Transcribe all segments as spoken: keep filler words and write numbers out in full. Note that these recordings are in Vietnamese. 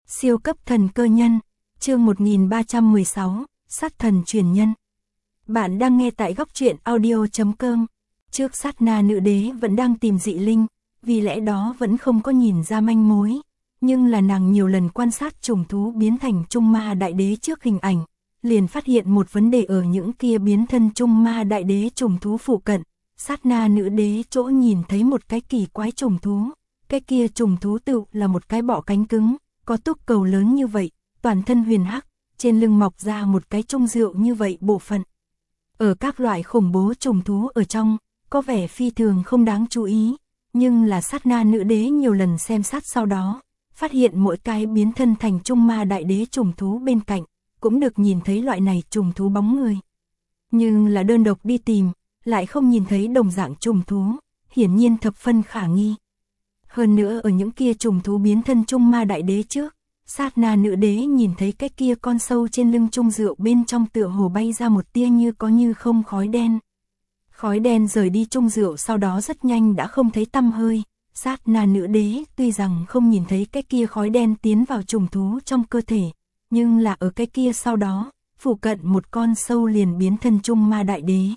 Siêu cấp thần cơ nhân, chương một nghìn ba trăm mười sáu, sát thần truyền nhân. Bạn đang nghe tại góc truyện audio chấm com. Trước sát na nữ đế vẫn đang tìm dị linh, vì lẽ đó vẫn không có nhìn ra manh mối. Nhưng là nàng nhiều lần quan sát trùng thú biến thành Trung Ma Đại Đế trước hình ảnh, liền phát hiện một vấn đề ở những kia biến thân Trung Ma Đại Đế trùng thú phụ cận. Sát na nữ đế chỗ nhìn thấy một cái kỳ quái trùng thú, cái kia trùng thú tựu là một cái bọ cánh cứng, có túc cầu lớn như vậy, toàn thân huyền hắc, trên lưng mọc ra một cái trung rượu như vậy bộ phận. Ở các loại khủng bố trùng thú ở trong, có vẻ phi thường không đáng chú ý, nhưng là sát na nữ đế nhiều lần xem sát sau đó, phát hiện mỗi cái biến thân thành Trung Ma Đại Đế trùng thú bên cạnh, cũng được nhìn thấy loại này trùng thú bóng người. Nhưng là đơn độc đi tìm, lại không nhìn thấy đồng dạng trùng thú, hiển nhiên thập phân khả nghi. Hơn nữa ở những kia trùng thú biến thân Trung Ma Đại Đế trước, sát na nữ đế nhìn thấy cái kia con sâu trên lưng trung rượu bên trong tựa hồ bay ra một tia như có như không khói đen. Khói đen rời đi trung rượu sau đó rất nhanh đã không thấy tăm hơi. Sát na nữ đế tuy rằng không nhìn thấy cái kia khói đen tiến vào trùng thú trong cơ thể, nhưng là ở cái kia sau đó, phụ cận một con sâu liền biến thân Trung Ma Đại Đế.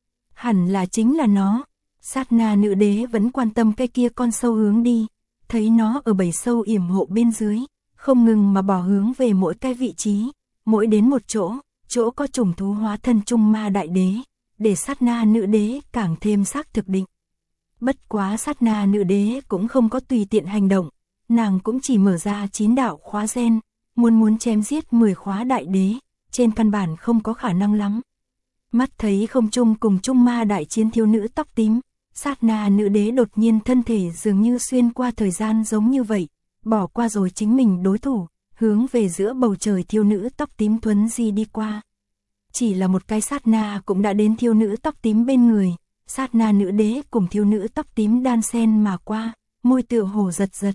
Hẳn là chính là nó. Sát na nữ đế vẫn quan tâm cái kia con sâu hướng đi, thấy nó ở bầy sâu yểm hộ bên dưới, không ngừng mà bỏ hướng về mỗi cái vị trí, mỗi đến một chỗ, chỗ có trùng thú hóa thân Trung Ma Đại Đế, để sát na nữ đế càng thêm xác thực định. Bất quá sát na nữ đế cũng không có tùy tiện hành động, nàng cũng chỉ mở ra chín đạo khóa gen, muốn muốn chém giết mười khóa đại đế, trên căn bản không có khả năng lắm. Mắt thấy không trung cùng Trung Ma đại chiến thiếu nữ tóc tím, sát na nữ đế đột nhiên thân thể dường như xuyên qua thời gian giống như vậy, bỏ qua rồi chính mình đối thủ, hướng về giữa bầu trời thiếu nữ tóc tím thuấn di đi qua. Chỉ là một cái sát na cũng đã đến thiếu nữ tóc tím bên người, sát na nữ đế cùng thiếu nữ tóc tím đan sen mà qua, môi tựa hồ giật giật.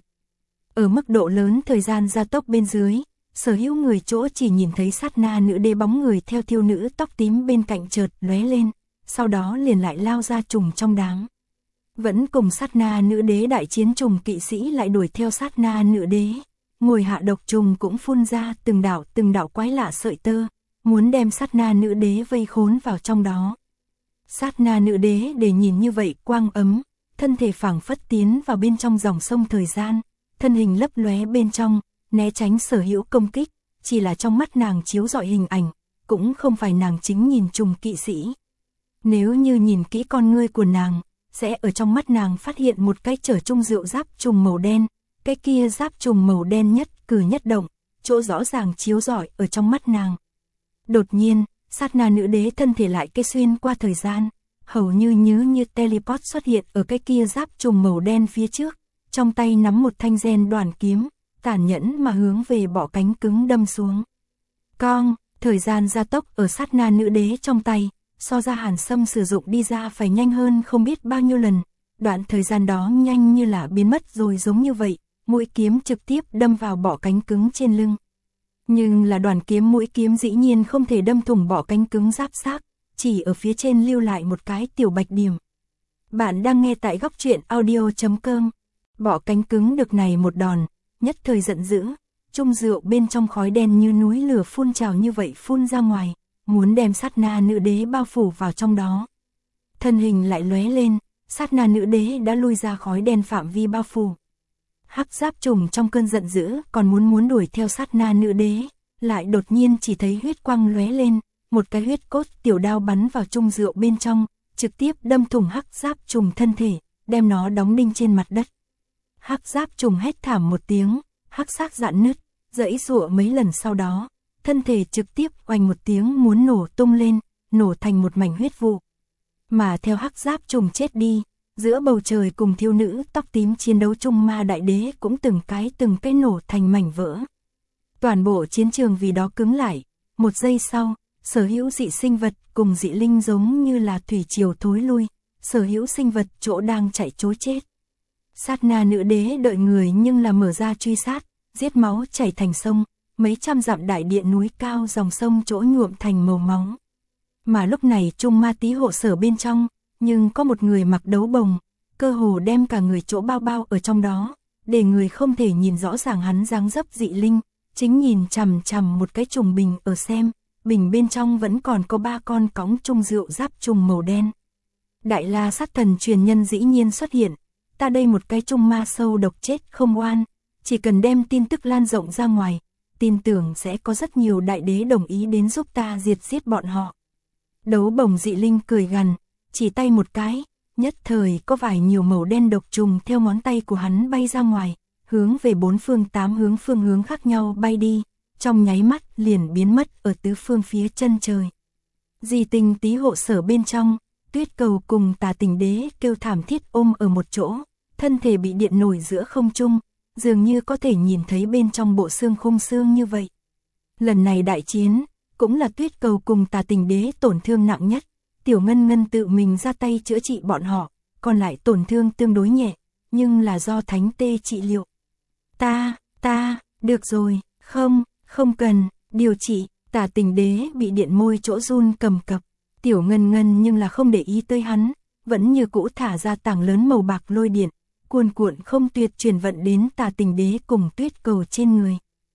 Ở mức độ lớn thời gian gia tốc bên dưới, sở hữu người chỗ chỉ nhìn thấy sát na nữ đế bóng người theo thiếu nữ tóc tím bên cạnh chợt lóe lên, sau đó liền lại lao ra trùng trong đám. Vẫn cùng sát na nữ đế đại chiến trùng kỵ sĩ lại đuổi theo sát na nữ đế, ngồi hạ độc trùng cũng phun ra từng đạo từng đạo quái lạ sợi tơ, muốn đem sát na nữ đế vây khốn vào trong đó. Sát na nữ đế để nhìn như vậy quang ấm, thân thể phảng phất tiến vào bên trong dòng sông thời gian, thân hình lấp lóe bên trong, né tránh sở hữu công kích, chỉ là trong mắt nàng chiếu rọi hình ảnh, cũng không phải nàng chính nhìn trùng kỵ sĩ. Nếu như nhìn kỹ con ngươi của nàng, sẽ ở trong mắt nàng phát hiện một cái trở trung rượu giáp trùng màu đen, cái kia giáp trùng màu đen nhất cử nhất động, chỗ rõ ràng chiếu rọi ở trong mắt nàng. Đột nhiên, sát na nữ đế thân thể lại cái xuyên qua thời gian, hầu như như như teleport xuất hiện ở cái kia giáp trùng màu đen phía trước, trong tay nắm một thanh gen đoàn kiếm, tàn nhẫn mà hướng về bọ cánh cứng đâm xuống. Cong, thời gian gia tốc ở sát na nữ đế trong tay, so ra Hàn Sâm sử dụng đi ra phải nhanh hơn không biết bao nhiêu lần, đoạn thời gian đó nhanh như là biến mất rồi giống như vậy, mũi kiếm trực tiếp đâm vào bọ cánh cứng trên lưng. Nhưng là đoàn kiếm mũi kiếm dĩ nhiên không thể đâm thủng bọ cánh cứng giáp xác, chỉ ở phía trên lưu lại một cái tiểu bạch điểm. Bạn đang nghe tại góc truyện audio chấm com. Bọ cánh cứng được này một đòn, nhất thời giận dữ, trung rượu bên trong khói đen như núi lửa phun trào như vậy phun ra ngoài, muốn đem sát na nữ đế bao phủ vào trong đó. Thân hình lại lóe lên, sát na nữ đế đã lui ra khói đen phạm vi bao phủ. Hắc giáp trùng trong cơn giận dữ còn muốn muốn đuổi theo sát na nữ đế, lại đột nhiên chỉ thấy huyết quang lóe lên, một cái huyết cốt tiểu đao bắn vào trung rượu bên trong, trực tiếp đâm thủng hắc giáp trùng thân thể, đem nó đóng đinh trên mặt đất. Hắc giáp trùng hét thảm một tiếng, hắc xác rạn nứt, giãy giụa mấy lần sau đó, thân thể trực tiếp oanh một tiếng muốn nổ tung lên, nổ thành một mảnh huyết vụ. Mà theo hắc giáp trùng chết đi, giữa bầu trời cùng thiếu nữ tóc tím chiến đấu Trung Ma Đại Đế cũng từng cái từng cái nổ thành mảnh vỡ. Toàn bộ chiến trường vì đó cứng lại, một giây sau, sở hữu dị sinh vật cùng dị linh giống như là thủy triều thối lui, sở hữu sinh vật chỗ đang chạy trối chết. Sát na nữ đế đợi người nhưng là mở ra truy sát, giết máu chảy thành sông, mấy trăm dặm đại địa núi cao dòng sông chỗ nhuộm thành màu máu. Mà lúc này Trung Ma tí hộ sở bên trong, nhưng có một người mặc đấu bồng, cơ hồ đem cả người chỗ bao bao ở trong đó, để người không thể nhìn rõ ràng hắn dáng dấp dị linh, chính nhìn chằm chằm một cái trùng bình ở xem, bình bên trong vẫn còn có ba con cõng chung rượu giáp trùng màu đen. Đại La Sát Thần truyền nhân dĩ nhiên xuất hiện, ta đây một cái chung ma sâu độc chết không oan, chỉ cần đem tin tức lan rộng ra ngoài, tin tưởng sẽ có rất nhiều đại đế đồng ý đến giúp ta diệt giết bọn họ. Đấu bổng dị linh cười gằn, chỉ tay một cái, nhất thời có vài nhiều màu đen độc trùng theo ngón tay của hắn bay ra ngoài, hướng về bốn phương tám hướng phương hướng khác nhau bay đi, trong nháy mắt liền biến mất ở tứ phương phía chân trời. Di Tinh Tý hộ sở bên trong, Tuyết Cầu cùng Tà Tình Đế kêu thảm thiết ôm ở một chỗ, thân thể bị điện nổi giữa không trung, dường như có thể nhìn thấy bên trong bộ xương khung xương như vậy. Lần này đại chiến, cũng là Tuyết Cầu cùng Tà Tình Đế tổn thương nặng nhất, Tiểu Ngân Ngân tự mình ra tay chữa trị bọn họ, còn lại tổn thương tương đối nhẹ, nhưng là do Thánh Tê trị liệu. Ta, ta, được rồi, không, không cần, điều trị, Tà Tình Đế bị điện môi chỗ run cầm cập, Tiểu Ngân Ngân nhưng là không để ý tới hắn, vẫn như cũ thả ra tảng lớn màu bạc lôi điện, cuồn cuộn không tuyệt truyền vận đến Tà Tình Đế cùng Tuyết Cầu trên người.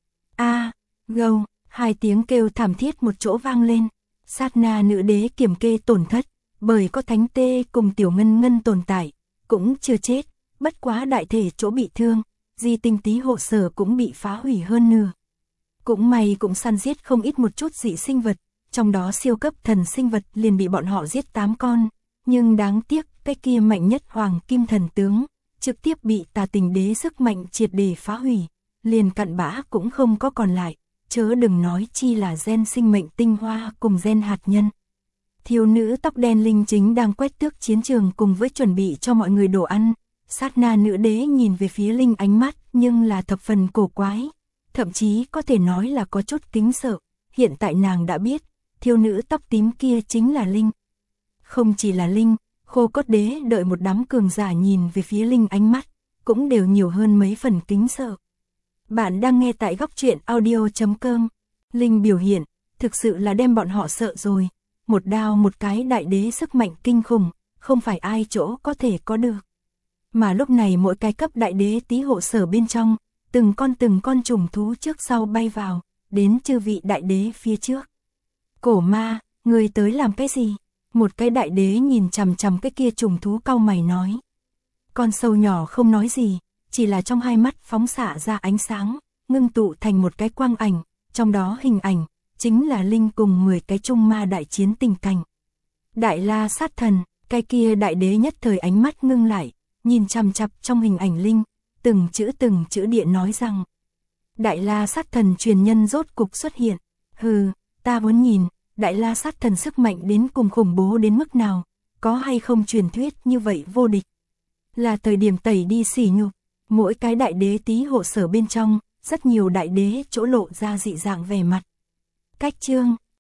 A, gâu, hai tiếng kêu thảm thiết một chỗ vang lên, sát na nữ đế kiểm kê tổn thất, bởi có Thánh Tê cùng Tiểu Ngân Ngân tồn tại, cũng chưa chết, bất quá đại thể chỗ bị thương, Di Tinh Tý hộ sở cũng bị phá hủy hơn nửa. Cũng may cũng săn giết không ít một chút dị sinh vật, trong đó siêu cấp thần sinh vật liền bị bọn họ giết tám con, nhưng đáng tiếc cái kia mạnh nhất Hoàng Kim Thần Tướng, trực tiếp bị Tà Tình Đế sức mạnh triệt để phá hủy, liền cặn bã cũng không có còn lại, chớ đừng nói chi là gen sinh mệnh tinh hoa cùng gen hạt nhân. Thiếu nữ tóc đen Linh chính đang quét tước chiến trường cùng với chuẩn bị cho mọi người đồ ăn, sát na nữ đế nhìn về phía Linh ánh mắt nhưng là thập phần cổ quái, thậm chí có thể nói là có chút kính sợ, hiện tại nàng đã biết, thiếu nữ tóc tím kia chính là Linh. Không chỉ là Linh, Khô Cốt Đế đợi một đám cường giả nhìn về phía Linh ánh mắt, cũng đều nhiều hơn mấy phần kính sợ. Bạn đang nghe tại góc truyện audio chấm com. Linh biểu hiện, thực sự là đem bọn họ sợ rồi. Một đao một cái đại đế sức mạnh kinh khủng, không phải ai chỗ có thể có được. Mà lúc này mỗi cái cấp đại đế Tý hộ sở bên trong, từng con từng con trùng thú trước sau bay vào, đến chư vị đại đế phía trước. Cổ ma, người tới làm cái gì? Một cái đại đế nhìn chằm chằm cái kia trùng thú cau mày nói. Con sâu nhỏ không nói gì, chỉ là trong hai mắt phóng xạ ra ánh sáng, ngưng tụ thành một cái quang ảnh, trong đó hình ảnh, chính là Linh cùng mười cái trung ma đại chiến tình cảnh. Đại La Sát Thần, cái kia đại đế nhất thời ánh mắt ngưng lại, nhìn chằm chằm trong hình ảnh Linh, từng chữ từng chữ địa nói rằng. Đại La Sát Thần truyền nhân rốt cục xuất hiện, hừ, ta muốn nhìn, Đại La Sát Thần sức mạnh đến cùng khủng bố đến mức nào, có hay không truyền thuyết như vậy vô địch. Là thời điểm tẩy đi sỉ nhục, mỗi cái đại đế Tý hộ sở bên trong, rất nhiều đại đế chỗ lộ ra dị dạng vẻ mặt. Cách chương